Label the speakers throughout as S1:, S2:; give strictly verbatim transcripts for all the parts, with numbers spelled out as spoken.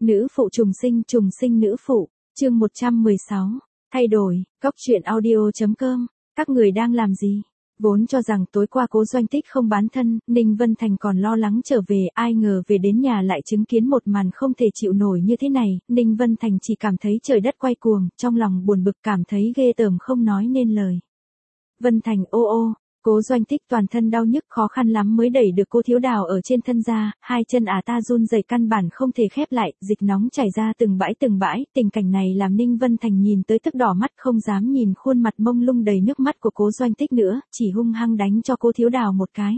S1: Nữ phụ trùng sinh, trùng sinh nữ phụ, chương một trăm mười sáu, thay đổi, góc truyện audio.com, các người đang làm gì? Vốn cho rằng tối qua Cố Doanh Tích không bán thân, Ninh Vân Thành còn lo lắng trở về, ai ngờ về đến nhà lại chứng kiến một màn không thể chịu nổi như thế này, Ninh Vân Thành chỉ cảm thấy trời đất quay cuồng, trong lòng buồn bực cảm thấy ghê tởm không nói nên lời. Vân Thành ô ô, Cố Doanh Tích toàn thân đau nhức khó khăn lắm mới đẩy được Cố Thiếu Đào ở trên thân ra, hai chân ả ta run rẩy căn bản không thể khép lại, dịch nóng chảy ra từng bãi từng bãi, tình cảnh này làm Ninh Vân Thành nhìn tới tức đỏ mắt không dám nhìn khuôn mặt mông lung đầy nước mắt của Cố Doanh Tích nữa, chỉ hung hăng đánh cho Cố Thiếu Đào một cái.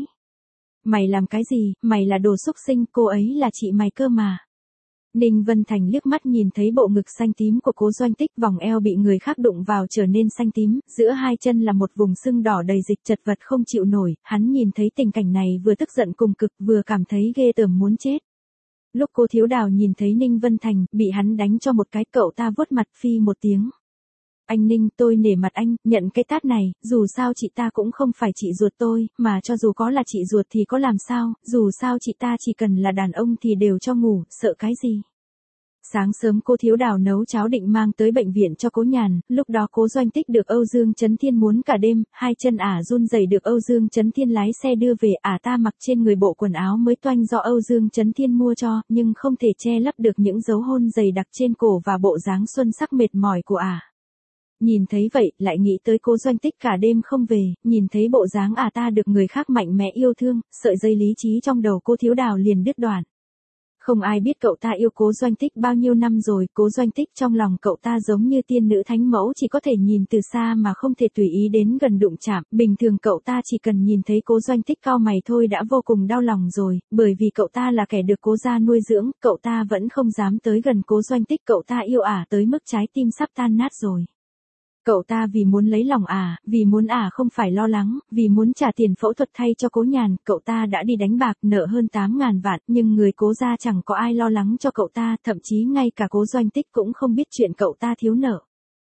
S1: Mày làm cái gì, mày là đồ xúc sinh, cô ấy là chị mày cơ mà. Ninh Vân Thành liếc mắt nhìn thấy bộ ngực xanh tím của Cố Doanh Tích, vòng eo bị người khác đụng vào trở nên xanh tím, giữa hai chân là một vùng sưng đỏ đầy dịch, chật vật không chịu nổi, hắn nhìn thấy tình cảnh này vừa tức giận cùng cực vừa cảm thấy ghê tởm muốn chết. Lúc Cố Thiếu Đào nhìn thấy Ninh Vân Thành bị hắn đánh cho một cái, cậu ta vuốt mặt phi một tiếng. Anh Ninh, tôi nể mặt anh, nhận cái tát này, dù sao chị ta cũng không phải chị ruột tôi, mà cho dù có là chị ruột thì có làm sao, dù sao chị ta chỉ cần là đàn ông thì đều cho ngủ, sợ cái gì. Sáng sớm Cố Thiếu Đào nấu cháo định mang tới bệnh viện cho Cố Nhàn, lúc đó Cố Doanh Tích được Âu Dương Chấn Thiên muốn cả đêm, hai chân ả run rẩy được Âu Dương Chấn Thiên lái xe đưa về, ả ta mặc trên người bộ quần áo mới toanh do Âu Dương Chấn Thiên mua cho, nhưng không thể che lấp được những dấu hôn dày đặc trên cổ và bộ dáng xuân sắc mệt mỏi của ả. Nhìn thấy vậy, lại nghĩ tới Cố Doanh Tích cả đêm không về, nhìn thấy bộ dáng ả ta được người khác mạnh mẽ yêu thương, sợi dây lý trí trong đầu Cố Thiếu Đào liền đứt đoạn. Không ai biết cậu ta yêu Cố Doanh Tích bao nhiêu năm rồi, Cố Doanh Tích trong lòng cậu ta giống như tiên nữ thánh mẫu, chỉ có thể nhìn từ xa mà không thể tùy ý đến gần đụng chạm, bình thường cậu ta chỉ cần nhìn thấy Cố Doanh Tích cau mày thôi đã vô cùng đau lòng rồi, bởi vì cậu ta là kẻ được Cố gia nuôi dưỡng, cậu ta vẫn không dám tới gần Cố Doanh Tích, cậu ta yêu ả tới mức trái tim sắp tan nát rồi. Cậu ta vì muốn lấy lòng ả, vì muốn ả không phải lo lắng, vì muốn trả tiền phẫu thuật thay cho Cố Nhàn, cậu ta đã đi đánh bạc nợ hơn tám ngàn vạn, nhưng người Cố gia chẳng có ai lo lắng cho cậu ta, thậm chí ngay cả Cố Doanh Tích cũng không biết chuyện cậu ta thiếu nợ.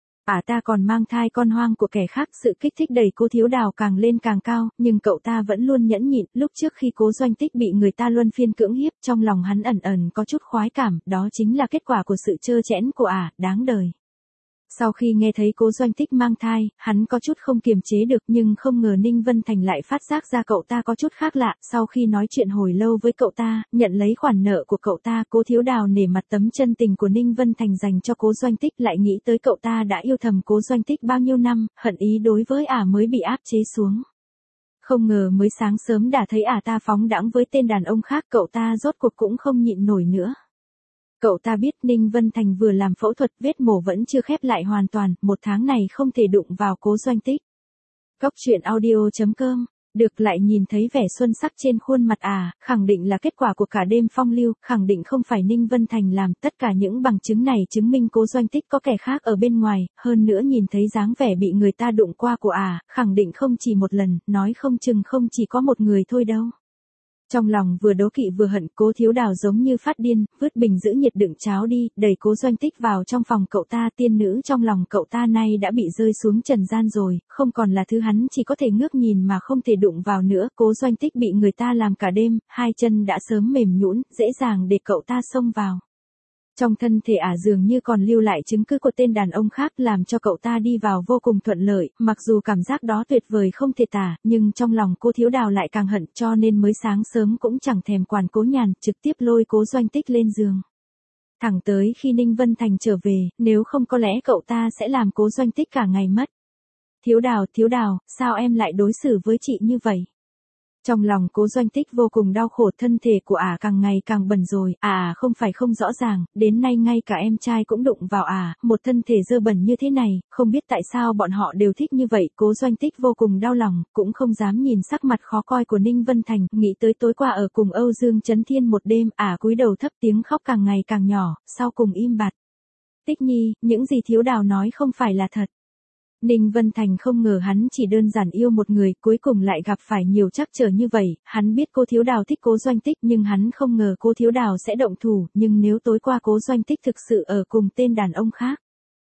S1: Ả ta còn mang thai con hoang của kẻ khác, sự kích thích đẩy Cố Thiếu Đào càng lên càng cao, nhưng cậu ta vẫn luôn nhẫn nhịn, lúc trước khi Cố Doanh Tích bị người ta luân phiên cưỡng hiếp, trong lòng hắn ẩn ẩn có chút khoái cảm, đó chính là kết quả của sự trơ trẽn của ả, đáng đời. Sau khi nghe thấy Cố Doanh Tích mang thai, hắn có chút không kiềm chế được, nhưng không ngờ Ninh Vân Thành lại phát giác ra cậu ta có chút khác lạ, sau khi nói chuyện hồi lâu với cậu ta, nhận lấy khoản nợ của cậu ta, Cố Thiếu Đào nể mặt tấm chân tình của Ninh Vân Thành dành cho Cố Doanh Tích, lại nghĩ tới cậu ta đã yêu thầm Cố Doanh Tích bao nhiêu năm, hận ý đối với ả mới bị áp chế xuống. Không ngờ mới sáng sớm đã thấy ả ta phóng đãng với tên đàn ông khác, cậu ta rốt cuộc cũng không nhịn nổi nữa. Cậu ta biết Ninh Vân Thành vừa làm phẫu thuật, vết mổ vẫn chưa khép lại hoàn toàn, một tháng này không thể đụng vào Cố Doanh Tích. Góc truyện audio.com, được lại nhìn thấy vẻ xuân sắc trên khuôn mặt ả, khẳng định là kết quả của cả đêm phong lưu, khẳng định không phải Ninh Vân Thành làm, tất cả những bằng chứng này chứng minh Cố Doanh Tích có kẻ khác ở bên ngoài, hơn nữa nhìn thấy dáng vẻ bị người ta đụng qua của ả, khẳng định không chỉ một lần, nói không chừng không chỉ có một người thôi đâu. Trong lòng vừa đố kỵ vừa hận, Cố Thiếu Đào giống như phát điên, vứt bình giữ nhiệt đựng cháo đi, đẩy Cố Doanh Tích vào trong phòng cậu ta, tiên nữ trong lòng cậu ta nay đã bị rơi xuống trần gian rồi, không còn là thứ hắn chỉ có thể ngước nhìn mà không thể đụng vào nữa, Cố Doanh Tích bị người ta làm cả đêm, hai chân đã sớm mềm nhũn, dễ dàng để cậu ta xông vào. Trong thân thể ả dường như còn lưu lại chứng cứ của tên đàn ông khác, làm cho cậu ta đi vào vô cùng thuận lợi, mặc dù cảm giác đó tuyệt vời không thể tả, nhưng trong lòng Cố Thiếu Đào lại càng hận, cho nên mới sáng sớm cũng chẳng thèm quản Cố Nhàn, trực tiếp lôi Cố Doanh Tích lên giường. Thẳng tới khi Ninh Vân Thành trở về, nếu không có lẽ cậu ta sẽ làm Cố Doanh Tích cả ngày mất. Thiếu Đào, Thiếu Đào, sao em lại đối xử với chị như vậy? Trong lòng Cố Doanh Tích vô cùng đau khổ, thân thể của ả càng ngày càng bẩn rồi, ả không phải không rõ ràng, đến nay ngay cả em trai cũng đụng vào ả, một thân thể dơ bẩn như thế này, không biết tại sao bọn họ đều thích như vậy, Cố Doanh Tích vô cùng đau lòng, cũng không dám nhìn sắc mặt khó coi của Ninh Vân Thành, nghĩ tới tối qua ở cùng Âu Dương Chấn Thiên một đêm, ả cúi đầu thấp tiếng khóc càng ngày càng nhỏ, sau cùng im bặt. Tích Nhi, những gì Thiếu Đào nói không phải là thật. Ninh Vân Thành không ngờ hắn chỉ đơn giản yêu một người, cuối cùng lại gặp phải nhiều trắc trở như vậy, hắn biết Cố Thiếu Đào thích Cố Doanh Tích nhưng hắn không ngờ Cố Thiếu Đào sẽ động thủ, nhưng nếu tối qua Cố Doanh Tích thực sự ở cùng tên đàn ông khác.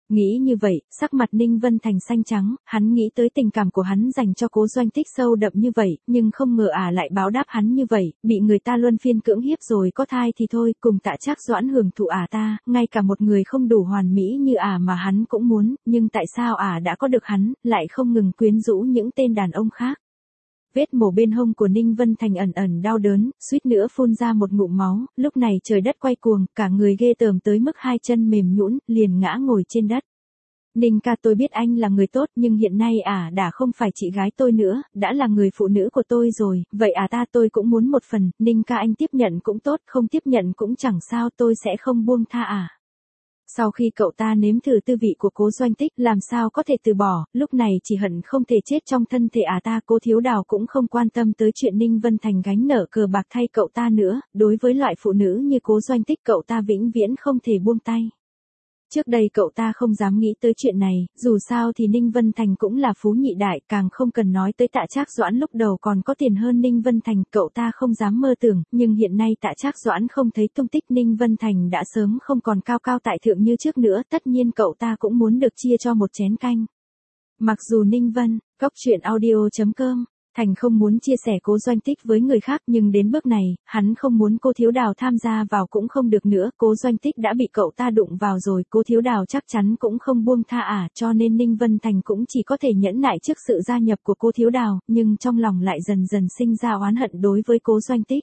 S1: Nghĩ như vậy, sắc mặt Ninh Vân Thành xanh trắng, hắn nghĩ tới tình cảm của hắn dành cho Cố Doanh Tích sâu đậm như vậy, nhưng không ngờ ả lại báo đáp hắn như vậy, bị người ta luân phiên cưỡng hiếp rồi có thai thì thôi, cùng Tạ Trác Doãn hưởng thụ ả ta, ngay cả một người không đủ hoàn mỹ như ả mà hắn cũng muốn, nhưng tại sao ả đã có được hắn, lại không ngừng quyến rũ những tên đàn ông khác. Vết mổ bên hông của Ninh Vân Thành ẩn ẩn đau đớn, suýt nữa phun ra một ngụm máu, lúc này trời đất quay cuồng, cả người ghê tởm tới mức hai chân mềm nhũn, liền ngã ngồi trên đất. Ninh ca, tôi biết anh là người tốt, nhưng hiện nay ả à đã không phải chị gái tôi nữa, đã là người phụ nữ của tôi rồi, vậy à ta tôi cũng muốn một phần, Ninh ca anh tiếp nhận cũng tốt, không tiếp nhận cũng chẳng sao, tôi sẽ không buông tha ả. À. Sau khi cậu ta nếm thử tư vị của Cố Doanh Tích, làm sao có thể từ bỏ, lúc này chỉ hận không thể chết trong thân thể ả ta. Cố Thiếu Đào cũng không quan tâm tới chuyện Ninh Vân Thành gánh nợ cờ bạc thay cậu ta nữa, đối với loại phụ nữ như Cố Doanh Tích cậu ta vĩnh viễn không thể buông tay. Trước đây cậu ta không dám nghĩ tới chuyện này, dù sao thì Ninh Vân Thành cũng là phú nhị đại, càng không cần nói tới Tạ Trác Doãn lúc đầu còn có tiền hơn Ninh Vân Thành, cậu ta không dám mơ tưởng, nhưng hiện nay Tạ Trác Doãn không thấy tung tích, Ninh Vân Thành đã sớm không còn cao cao tại thượng như trước nữa, tất nhiên cậu ta cũng muốn được chia cho một chén canh. Mặc dù Ninh Vân, góc truyện audio chấm com Thành không muốn chia sẻ Cố Doanh Tích với người khác, nhưng đến bước này, hắn không muốn Cố Thiếu Đào tham gia vào cũng không được nữa, Cố Doanh Tích đã bị cậu ta đụng vào rồi, Cố Thiếu Đào chắc chắn cũng không buông tha ả, à, cho nên Ninh Vân Thành cũng chỉ có thể nhẫn nại trước sự gia nhập của Cố Thiếu Đào, nhưng trong lòng lại dần dần sinh ra oán hận đối với Cố Doanh Tích.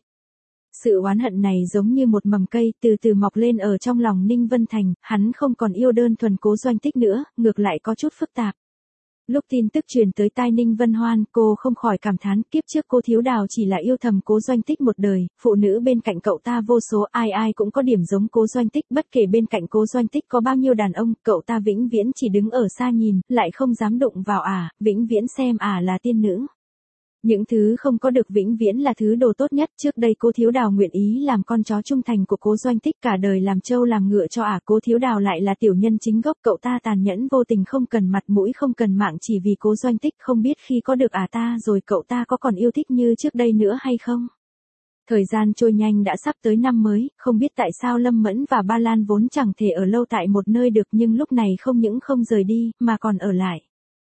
S1: Sự oán hận này giống như một mầm cây từ từ mọc lên ở trong lòng Ninh Vân Thành, hắn không còn yêu đơn thuần Cố Doanh Tích nữa, ngược lại có chút phức tạp. Lúc tin tức truyền tới tai Ninh Vân Hoan, cô không khỏi cảm thán, kiếp trước Cố Thiếu Đào chỉ là yêu thầm Cố Doanh Tích một đời, phụ nữ bên cạnh cậu ta vô số, ai ai cũng có điểm giống Cố Doanh Tích, bất kể bên cạnh Cố Doanh Tích có bao nhiêu đàn ông, cậu ta vĩnh viễn chỉ đứng ở xa nhìn, lại không dám đụng vào ả, vĩnh viễn xem ả là tiên nữ. Những thứ không có được vĩnh viễn là thứ đồ tốt nhất, trước đây Cố Thiếu Đào nguyện ý làm con chó trung thành của Cố Doanh Tích, cả đời làm trâu làm ngựa cho ả, Cố Thiếu Đào lại là tiểu nhân chính gốc, cậu ta tàn nhẫn vô tình, không cần mặt mũi không cần mạng chỉ vì Cố Doanh Tích, không biết khi có được ả ta rồi cậu ta có còn yêu thích như trước đây nữa hay không. Thời gian trôi nhanh đã sắp tới năm mới, không biết tại sao Lâm Mẫn và Ba Lan vốn chẳng thể ở lâu tại một nơi được, nhưng lúc này không những không rời đi, mà còn ở lại.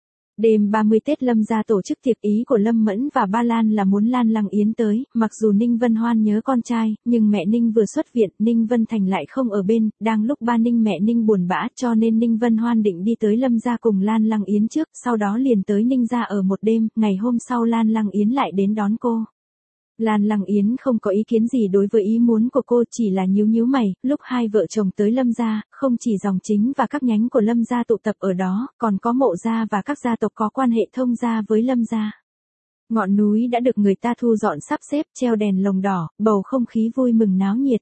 S1: Đêm ba mươi Tết Lâm gia tổ chức tiệc, ý của Lâm Mẫn và Ba Lan là muốn Lan Lăng Yến tới, mặc dù Ninh Vân Hoan nhớ con trai, nhưng mẹ Ninh vừa xuất viện, Ninh Vân Thành lại không ở bên, đang lúc ba Ninh mẹ Ninh buồn bã, cho nên Ninh Vân Hoan định đi tới Lâm gia cùng Lan Lăng Yến trước, sau đó liền tới Ninh gia ở một đêm, ngày hôm sau Lan Lăng Yến lại đến đón cô. Lan Lăng Yến không có ý kiến gì đối với ý muốn của cô, chỉ là nhíu nhíu mày, lúc hai vợ chồng tới Lâm gia, không chỉ dòng chính và các nhánh của Lâm gia tụ tập ở đó, còn có Mộ gia và các gia tộc có quan hệ thông gia với Lâm gia. Ngọn núi đã được người ta thu dọn sắp xếp, treo đèn lồng đỏ, bầu không khí vui mừng náo nhiệt.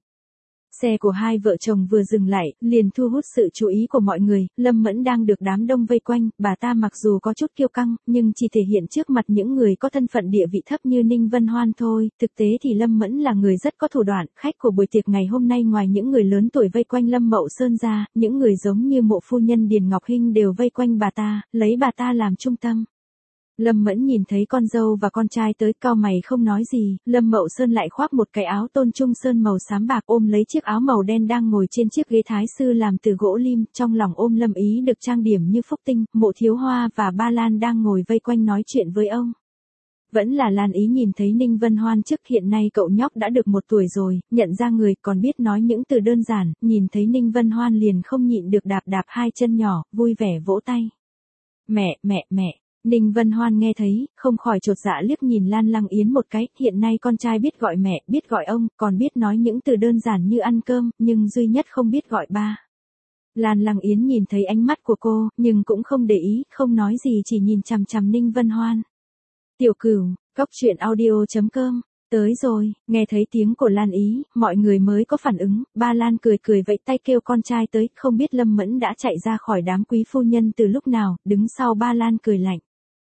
S1: Xe của hai vợ chồng vừa dừng lại, liền thu hút sự chú ý của mọi người, Lâm Mẫn đang được đám đông vây quanh, bà ta mặc dù có chút kiêu căng, nhưng chỉ thể hiện trước mặt những người có thân phận địa vị thấp như Ninh Vân Hoan thôi, thực tế thì Lâm Mẫn là người rất có thủ đoạn, khách của buổi tiệc ngày hôm nay ngoài những người lớn tuổi vây quanh Lâm Mậu Sơn ra, những người giống như Mộ phu nhân Điền Ngọc Hinh đều vây quanh bà ta, lấy bà ta làm trung tâm. Lâm Mẫn nhìn thấy con dâu và con trai tới, cau mày không nói gì, Lâm Mậu Sơn lại khoác một cái áo tôn trung sơn màu xám bạc, ôm lấy chiếc áo màu đen đang ngồi trên chiếc ghế thái sư làm từ gỗ lim, trong lòng ôm Lâm Ý được trang điểm như phúc tinh, Mộ Thiếu Hoa và Ba Lan đang ngồi vây quanh nói chuyện với ông. Vẫn là Lan Ý nhìn thấy Ninh Vân Hoan trước, hiện nay cậu nhóc đã được một tuổi rồi, nhận ra người, còn biết nói những từ đơn giản, nhìn thấy Ninh Vân Hoan liền không nhịn được đạp đạp hai chân nhỏ, vui vẻ vỗ tay. Mẹ, mẹ, mẹ. Ninh Vân Hoan nghe thấy, không khỏi chột dạ liếc nhìn Lan Lăng Yến một cái, hiện nay con trai biết gọi mẹ, biết gọi ông, còn biết nói những từ đơn giản như ăn cơm, nhưng duy nhất không biết gọi ba. Lan Lăng Yến nhìn thấy ánh mắt của cô, nhưng cũng không để ý, không nói gì, chỉ nhìn chằm chằm Ninh Vân Hoan. Tiểu Cửu, góc truyện audio chấm com, tới rồi, nghe thấy tiếng của Lan Ý, mọi người mới có phản ứng, Ba Lan cười cười vẫy tay kêu con trai tới, không biết Lâm Mẫn đã chạy ra khỏi đám quý phu nhân từ lúc nào, đứng sau Ba Lan cười lạnh.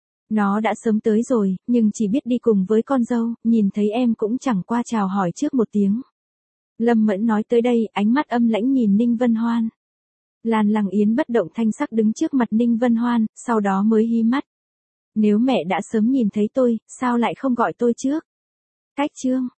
S1: Nó đã sớm tới rồi, nhưng chỉ biết đi cùng với con dâu, nhìn thấy em cũng chẳng qua chào hỏi trước một tiếng. Lâm Mẫn nói tới đây, ánh mắt âm lãnh nhìn Ninh Vân Hoan. Lan Lăng Yến bất động thanh sắc đứng trước mặt Ninh Vân Hoan, sau đó mới hí mắt. Nếu mẹ đã sớm nhìn thấy tôi, sao lại không gọi tôi trước? Cách chương.